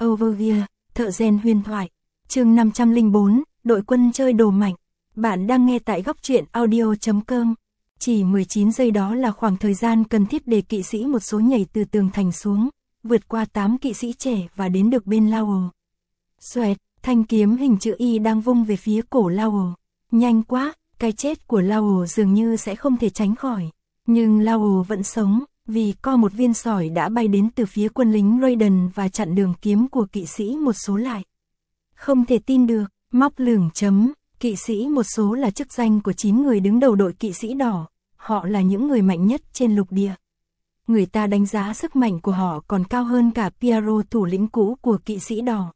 Overview, thợ rèn huyền thoại. Chương 504, đội quân chơi đồ mạnh. Bạn đang nghe tại góc truyện audio.com. Chỉ 19 giây đó là khoảng thời gian cần thiết để kỵ sĩ một số nhảy từ tường thành xuống, vượt qua 8 kỵ sĩ trẻ và đến được bên Laurel. Xoẹt, thanh kiếm hình chữ Y đang vung về phía cổ Laurel. Nhanh quá, cái chết của Laurel dường như sẽ không thể tránh khỏi. Nhưng Laurel vẫn sống, vì có một viên sỏi đã bay đến từ phía quân lính Raiden và chặn đường kiếm của kỵ sĩ một số lại. Không thể tin được, móc lửng chấm, kỵ sĩ một số là chức danh của 9 người đứng đầu đội kỵ sĩ đỏ, họ là những người mạnh nhất trên lục địa. Người ta đánh giá sức mạnh của họ còn cao hơn cả Piero, thủ lĩnh cũ của kỵ sĩ đỏ.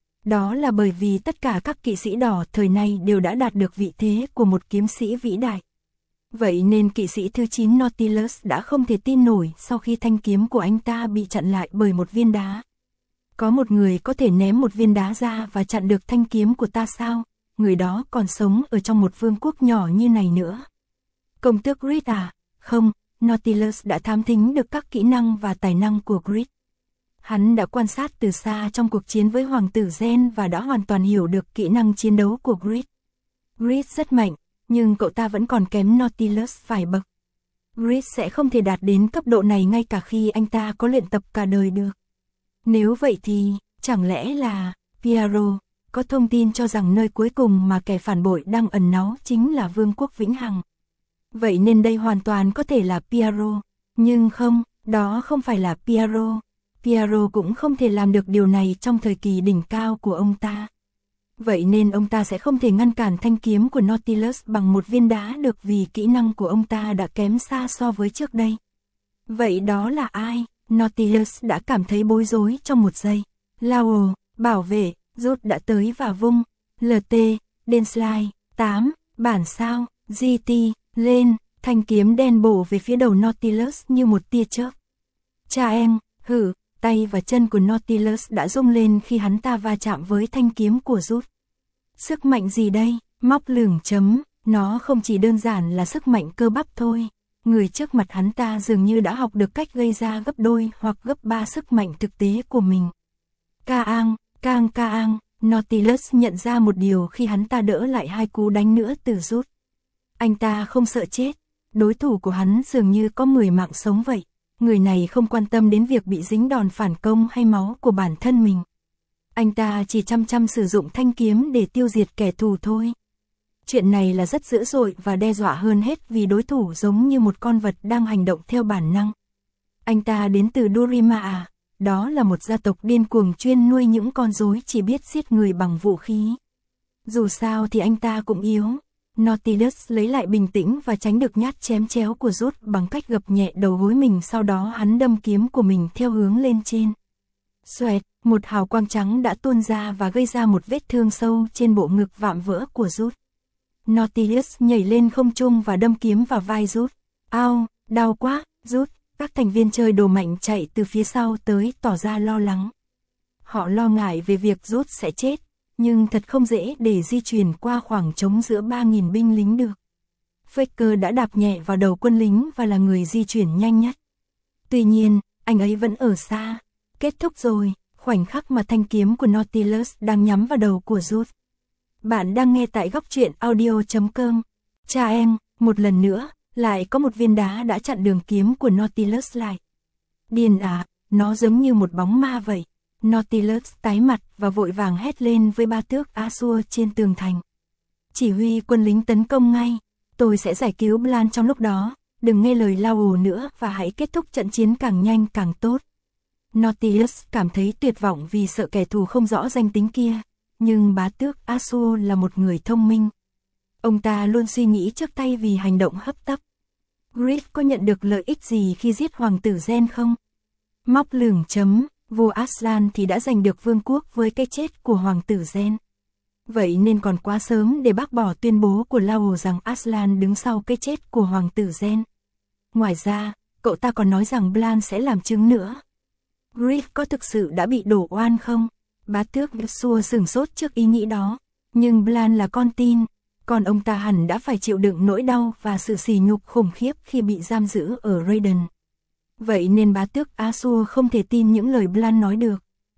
Đó là bởi vì tất cả các kỵ sĩ đỏ thời nay đều đã đạt được vị thế của một kiếm sĩ vĩ đại. Vậy nên kỵ sĩ thứ 9 Nautilus đã không thể tin nổi sau khi thanh kiếm của anh ta bị chặn lại bởi một viên đá. Có một người có thể ném một viên đá ra và chặn được thanh kiếm của ta sao? Người đó còn sống ở trong một vương quốc nhỏ như này nữa. Công tước Grid à? Không, Nautilus đã thám thính được các kỹ năng và tài năng của Grid. Hắn đã quan sát từ xa trong cuộc chiến với hoàng tử Gen và đã hoàn toàn hiểu được kỹ năng chiến đấu của Grid. Grid rất mạnh, nhưng cậu ta vẫn còn kém Nautilus vài bậc. Grid sẽ không thể đạt đến cấp độ này ngay cả khi anh ta có luyện tập cả đời được. Nếu vậy thì, chẳng lẽ là Piero có thông tin cho rằng nơi cuối cùng mà kẻ phản bội đang ẩn náu chính là vương quốc vĩnh hằng. Vậy nên đây hoàn toàn có thể là Piero. Nhưng không, đó không phải là Piero. Piero cũng không thể làm được điều này trong thời kỳ đỉnh cao của ông ta. Vậy nên ông ta sẽ không thể ngăn cản thanh kiếm của Nautilus bằng một viên đá được vì kỹ năng của ông ta đã kém xa so với trước đây. Vậy đó là ai? Nautilus đã cảm thấy bối rối trong một giây. Laurel, bảo vệ, Rút đã tới và vung. LT, Denslide, 8, bản sao, GT, lên, thanh kiếm đen bổ về phía đầu Nautilus như một tia chớp. Cha em, hử, tay và chân của Nautilus đã rung lên khi hắn ta va chạm với thanh kiếm của Rút. Sức mạnh gì đây? Móc lửng chấm, nó không chỉ đơn giản là sức mạnh cơ bắp thôi. Người trước mặt hắn ta dường như đã học được cách gây ra gấp đôi hoặc gấp 3 sức mạnh thực tế của mình. Caang, Nautilus nhận ra một điều khi hắn ta đỡ lại 2 cú đánh nữa từ Rút. Anh ta không sợ chết, đối thủ của hắn dường như có 10 mạng sống vậy. Người này không quan tâm đến việc bị dính đòn phản công hay máu của bản thân mình. Anh ta chỉ chăm sử dụng thanh kiếm để tiêu diệt kẻ thù thôi. Chuyện này là rất dữ dội và đe dọa hơn hết vì đối thủ giống như một con vật đang hành động theo bản năng. Anh ta đến từ Durima à? Đó là một gia tộc điên cuồng chuyên nuôi những con rối chỉ biết giết người bằng vũ khí. Dù sao thì anh ta cũng yếu. Nautilus lấy lại bình tĩnh và tránh được nhát chém chéo của Rút bằng cách gập nhẹ đầu gối mình, sau đó hắn đâm kiếm của mình theo hướng lên trên. Xoẹt, một hào quang trắng đã tuôn ra và gây ra một vết thương sâu trên bộ ngực vạm vỡ của Rút. Nautilus nhảy lên không trung và đâm kiếm vào vai Rút. Ao, đau quá, Rút. Các thành viên chơi đồ mạnh chạy từ phía sau tới tỏ ra lo lắng. Họ lo ngại về việc Rút sẽ chết, nhưng thật không dễ để di chuyển qua khoảng trống giữa 3.000 binh lính được. Faker đã đạp nhẹ vào đầu quân lính và là người di chuyển nhanh nhất. Tuy nhiên, anh ấy vẫn ở xa. Kết thúc rồi, khoảnh khắc mà thanh kiếm của Nautilus đang nhắm vào đầu của Rút. Bạn đang nghe tại góc truyện audio.com. Cha em, một lần nữa, lại có một viên đá đã chặn đường kiếm của Nautilus lại. Điên à, nó giống như một bóng ma vậy. Nautilus tái mặt và vội vàng hét lên với ba tước Azure trên tường thành. Chỉ huy quân lính tấn công ngay, tôi sẽ giải cứu Blan trong lúc đó, đừng nghe lời Laurel nữa và hãy kết thúc trận chiến càng nhanh càng tốt. Nautilus cảm thấy tuyệt vọng vì sợ kẻ thù không rõ danh tính kia, nhưng bá tước Azure là một người thông minh. Ông ta luôn suy nghĩ trước tay vì hành động hấp tấp. Grid có nhận được lợi ích gì khi giết hoàng tử Gen không? Móc lửng chấm, vua Aslan thì đã giành được vương quốc với cái chết của hoàng tử Gen. Vậy nên còn quá sớm để bác bỏ tuyên bố của Laurel rằng Aslan đứng sau cái chết của hoàng tử Gen. Ngoài ra, cậu ta còn nói rằng Blan sẽ làm chứng nữa. Grid có thực sự đã bị đổ oan không? Bá tước Joshua sửng sốt trước ý nghĩ đó. Nhưng Blan là con tin, còn ông ta hẳn đã phải chịu đựng nỗi đau và sự sỉ nhục khủng khiếp khi bị giam giữ ở Raiden. Vậy nên bá tước Azure không thể tin những lời Blan nói được.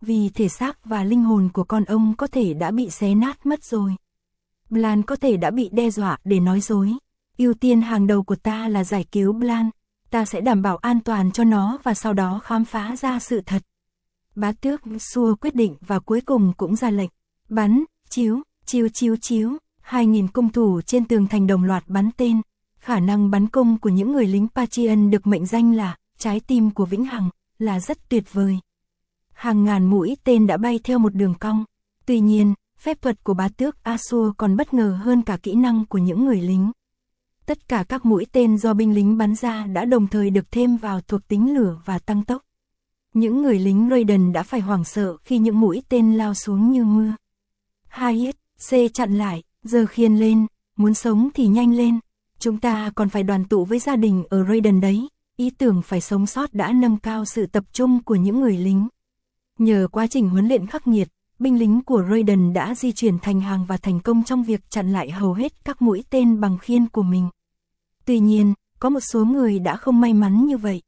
vì thể xác và linh hồn của con ông có thể đã bị xé nát mất rồi. Blan có thể đã bị đe dọa để nói dối. Ưu tiên hàng đầu của ta là giải cứu Blan. Ta sẽ đảm bảo an toàn cho nó và sau đó khám phá ra sự thật. Bá tước Xua quyết định và cuối cùng cũng ra lệnh. Bắn, chiếu, chiếu chiếu chiếu. 2.000 cung thủ trên tường thành đồng loạt bắn tên. Khả năng bắn cung của những người lính Pathian được mệnh danh là trái tim của vĩnh hằng, là rất tuyệt vời. Hàng ngàn mũi tên đã bay theo một đường cong. Tuy nhiên, phép thuật của bá tước Asur còn bất ngờ hơn cả kỹ năng của những người lính. Tất cả các mũi tên do binh lính bắn ra đã đồng thời được thêm vào thuộc tính lửa và tăng tốc. Những người lính Raiden đã phải hoảng sợ khi những mũi tên lao xuống như mưa. Hayat, C chặn lại, giờ khiên lên, muốn sống thì nhanh lên. Chúng ta còn phải đoàn tụ với gia đình ở Raiden đấy. Ý tưởng phải sống sót đã nâng cao sự tập trung của những người lính. Nhờ quá trình huấn luyện khắc nghiệt, binh lính của Raiden đã di chuyển thành hàng và thành công trong việc chặn lại hầu hết các mũi tên bằng khiên của mình. Tuy nhiên, có một số người đã không may mắn như vậy.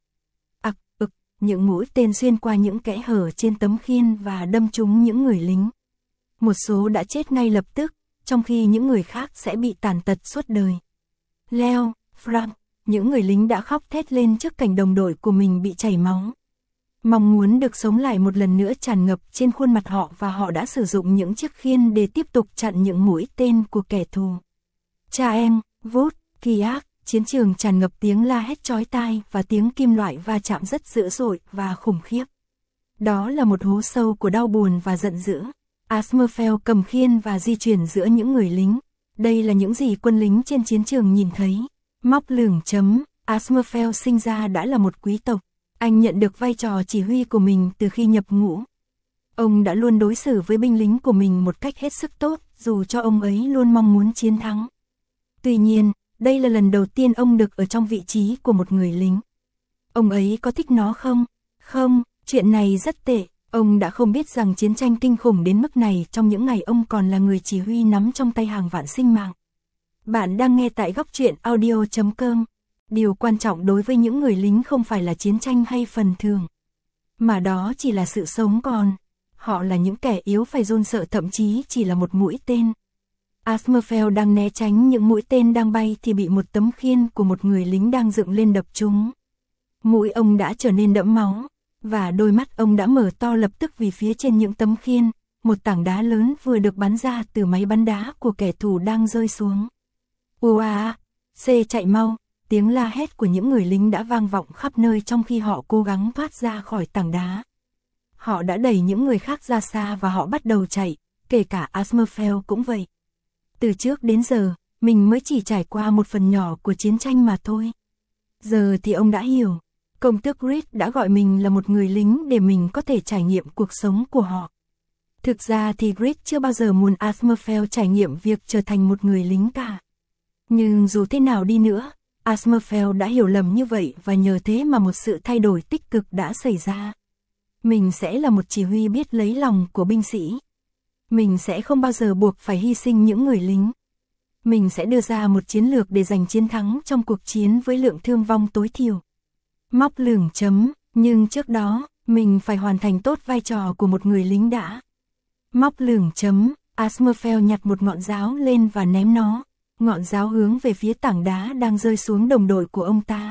Những mũi tên xuyên qua những kẽ hở trên tấm khiên và đâm trúng những người lính. Một số đã chết ngay lập tức, trong khi những người khác sẽ bị tàn tật suốt đời. Leo, Frank, những người lính đã khóc thét lên trước cảnh đồng đội của mình bị chảy máu. Mong muốn được sống lại một lần nữa tràn ngập trên khuôn mặt họ và họ đã sử dụng những chiếc khiên để tiếp tục chặn những mũi tên của kẻ thù. Cha em, Vút, Kiak, chiến trường tràn ngập tiếng la hét chói tai và tiếng kim loại va chạm rất dữ dội và khủng khiếp. Đó là một hố sâu của đau buồn và giận dữ. Asmerfeld cầm khiên và di chuyển giữa những người lính. Đây là những gì quân lính trên chiến trường nhìn thấy. Móc lửng chấm, Asmerfeld sinh ra đã là một quý tộc. Anh nhận được vai trò chỉ huy của mình từ khi nhập ngũ. Ông đã luôn đối xử với binh lính của mình một cách hết sức tốt, dù cho ông ấy luôn mong muốn chiến thắng. Tuy nhiên, đây là lần đầu tiên ông được ở trong vị trí của một người lính. Ông ấy có thích nó không? Không, chuyện này rất tệ. Ông đã không biết rằng chiến tranh kinh khủng đến mức này trong những ngày ông còn là người chỉ huy nắm trong tay hàng vạn sinh mạng. Bạn đang nghe tại góc truyện audio.com. Điều quan trọng đối với những người lính không phải là chiến tranh hay phần thưởng, mà đó chỉ là sự sống còn. Họ là những kẻ yếu phải run sợ thậm chí chỉ là một mũi tên. Asmerfeld đang né tránh những mũi tên đang bay thì bị một tấm khiên của một người lính đang dựng lên đập trúng. Mũi ông đã trở nên đẫm máu, và đôi mắt ông đã mở to lập tức vì phía trên những tấm khiên, một tảng đá lớn vừa được bắn ra từ máy bắn đá của kẻ thù đang rơi xuống. Ua, C chạy mau, tiếng la hét của những người lính đã vang vọng khắp nơi trong khi họ cố gắng thoát ra khỏi tảng đá. Họ đã đẩy những người khác ra xa và họ bắt đầu chạy, kể cả Asmerfeld cũng vậy. Từ trước đến giờ, mình mới chỉ trải qua một phần nhỏ của chiến tranh mà thôi. Giờ thì ông đã hiểu. Công tước Reed đã gọi mình là một người lính để mình có thể trải nghiệm cuộc sống của họ. Thực ra thì Reed chưa bao giờ muốn Asmerfeld trải nghiệm việc trở thành một người lính cả. Nhưng dù thế nào đi nữa, Asmerfeld đã hiểu lầm như vậy và nhờ thế mà một sự thay đổi tích cực đã xảy ra. Mình sẽ là một chỉ huy biết lấy lòng của binh sĩ. Mình sẽ không bao giờ buộc phải hy sinh những người lính. Mình sẽ đưa ra một chiến lược để giành chiến thắng trong cuộc chiến với lượng thương vong tối thiểu. Móc lửng chấm, nhưng trước đó, mình phải hoàn thành tốt vai trò của một người lính đã. Móc lửng chấm, Asmerfeld nhặt một ngọn giáo lên và ném nó. Ngọn giáo hướng về phía tảng đá đang rơi xuống đồng đội của ông ta.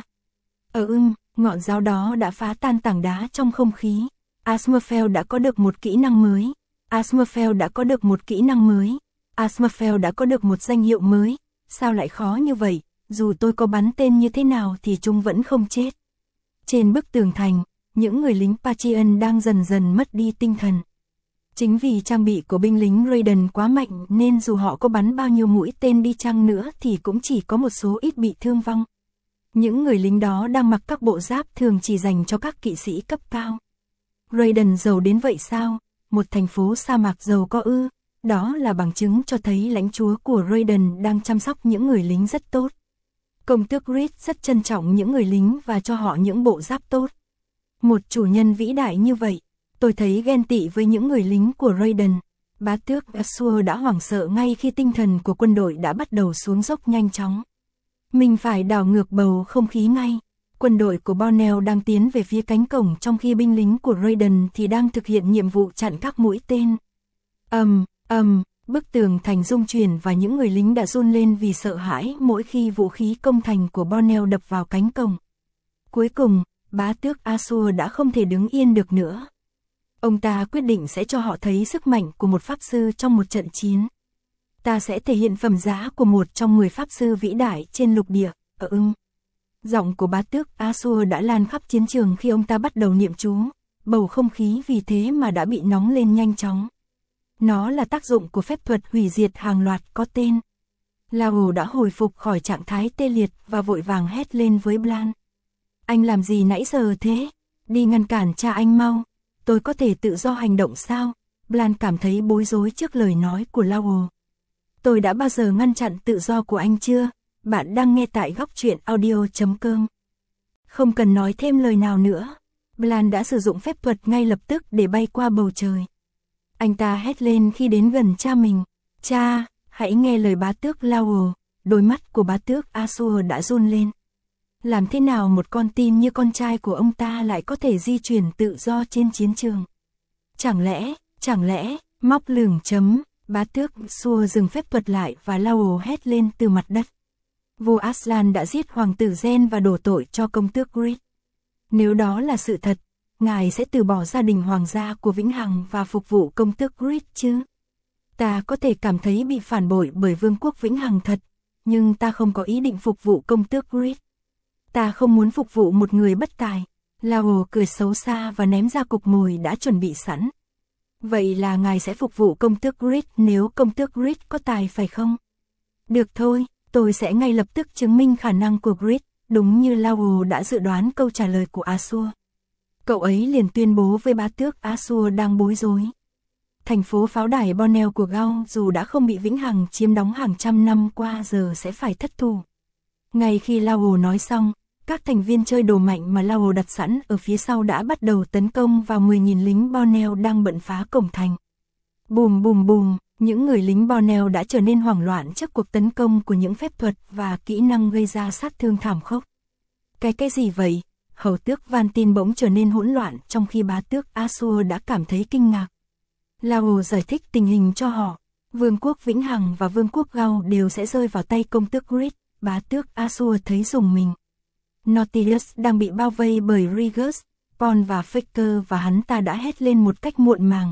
Ngọn giáo đó đã phá tan tảng đá trong không khí. Asmerfeld đã có được một kỹ năng mới. Asmerfeld đã có được một kỹ năng mới. Asmerfeld đã có được một danh hiệu mới. Sao lại khó như vậy? Dù tôi có bắn tên như thế nào thì chúng vẫn không chết. Trên bức tường thành, những người lính Pathian đang dần dần mất đi tinh thần. Chính vì trang bị của binh lính Raiden quá mạnh nên dù họ có bắn bao nhiêu mũi tên đi chăng nữa thì cũng chỉ có một số ít bị thương vong. Những người lính đó đang mặc các bộ giáp thường chỉ dành cho các kỵ sĩ cấp cao. Raiden giàu đến vậy sao? Một thành phố sa mạc giàu có ư? Đó là bằng chứng cho thấy lãnh chúa của Raiden đang chăm sóc những người lính rất tốt. Công tước Reed rất trân trọng những người lính và cho họ những bộ giáp tốt. Một chủ nhân vĩ đại như vậy, tôi thấy ghen tị với những người lính của Raiden. Bá tước Asur đã hoảng sợ ngay khi tinh thần của quân đội đã bắt đầu xuống dốc nhanh chóng. Mình phải đảo ngược bầu không khí ngay. Quân đội của Bonnell đang tiến về phía cánh cổng trong khi binh lính của Raiden thì đang thực hiện nhiệm vụ chặn các mũi tên. Bức tường thành rung chuyển và những người lính đã run lên vì sợ hãi mỗi khi vũ khí công thành của Bonnell đập vào cánh cổng. Cuối cùng, bá tước Azure đã không thể đứng yên được nữa. Ông ta quyết định sẽ cho họ thấy sức mạnh của một pháp sư trong một trận chiến. Ta sẽ thể hiện phẩm giá của một trong 10 pháp sư vĩ đại trên lục địa. Giọng của bá tước Azure đã lan khắp chiến trường khi ông ta bắt đầu niệm chú. Bầu không khí vì thế mà đã bị nóng lên nhanh chóng. Nó là tác dụng của phép thuật hủy diệt hàng loạt có tên. Lao đã hồi phục khỏi trạng thái tê liệt và vội vàng hét lên với Blan. Anh làm gì nãy giờ thế? Đi ngăn cản cha anh mau. Tôi có thể tự do hành động sao? Blan cảm thấy bối rối trước lời nói của Lao. Tôi đã bao giờ ngăn chặn tự do của anh chưa? Bạn đang nghe tại góc truyện audio.com. Không cần nói thêm lời nào nữa. Blan đã sử dụng phép thuật ngay lập tức để bay qua bầu trời. Anh ta hét lên khi đến gần cha mình. Cha, hãy nghe lời bá tước Lao. Đôi mắt của bá tước Azure đã run lên. Làm thế nào một con tin như con trai của ông ta lại có thể di chuyển tự do trên chiến trường? Chẳng lẽ, móc lửng chấm, bá tước xua dừng phép thuật lại và Lao hét lên từ mặt đất. Vua Aslan đã giết hoàng tử Gen và đổ tội cho công tước Grid. Nếu đó là sự thật, ngài sẽ từ bỏ gia đình hoàng gia của Vĩnh Hằng và phục vụ công tước Grid chứ? Ta có thể cảm thấy bị phản bội bởi vương quốc Vĩnh Hằng thật, nhưng ta không có ý định phục vụ công tước Grid. Ta không muốn phục vụ một người bất tài. Lao cười xấu xa và ném ra cục mồi đã chuẩn bị sẵn. Vậy là ngài sẽ phục vụ công tước Grid nếu công tước Grid có tài phải không? Được thôi, tôi sẽ ngay lập tức chứng minh khả năng của Grid, đúng như Lao đã dự đoán câu trả lời của Azure. Cậu ấy liền tuyên bố với bá tước Azure đang bối rối. Thành phố pháo đài Bonnell của Gao dù đã không bị Vĩnh Hằng chiếm đóng hàng trăm năm qua giờ sẽ phải thất thủ. Ngay khi Lao nói xong, các thành viên chơi đồ mạnh mà Lao đặt sẵn ở phía sau đã bắt đầu tấn công vào 10.000 lính Bonnell đang bận phá cổng thành. Bùm bùm bùm, những người lính Bonnell đã trở nên hoảng loạn trước cuộc tấn công của những phép thuật và kỹ năng gây ra sát thương thảm khốc. Cái gì vậy? Hầu tước Vantin bỗng trở nên hỗn loạn trong khi bá tước Azure đã cảm thấy kinh ngạc. Lao giải thích tình hình cho họ. Vương quốc Vĩnh Hằng và Vương quốc Gao đều sẽ rơi vào tay công tước Grid. Bá tước Azure thấy rùng mình. Nautilus đang bị bao vây bởi Regus, Paul và Faker và hắn ta đã hét lên một cách muộn màng.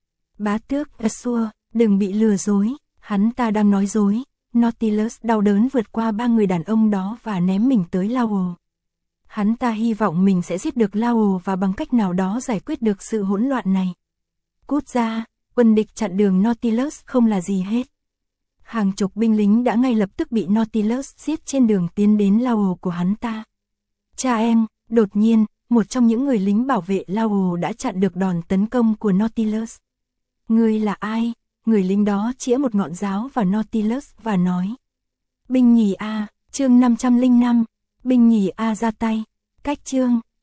Bá tước Azure, đừng bị lừa dối, hắn ta đang nói dối. Nautilus đau đớn vượt qua 3 người đàn ông đó và ném mình tới Lao. Hắn ta hy vọng mình sẽ giết được Lao và bằng cách nào đó giải quyết được sự hỗn loạn này. Cút ra, quân địch chặn đường Nautilus không là gì hết. Hàng chục binh lính đã ngay lập tức bị Nautilus giết trên đường tiến đến Lao của hắn ta. Cha em, đột nhiên, một trong những người lính bảo vệ Lao đã chặn được đòn tấn công của Nautilus. Ngươi là ai? Người lính đó chĩa một ngọn giáo vào Nautilus và nói. Binh nhì A, chương 505, binh nhì A ra tay. Cách chương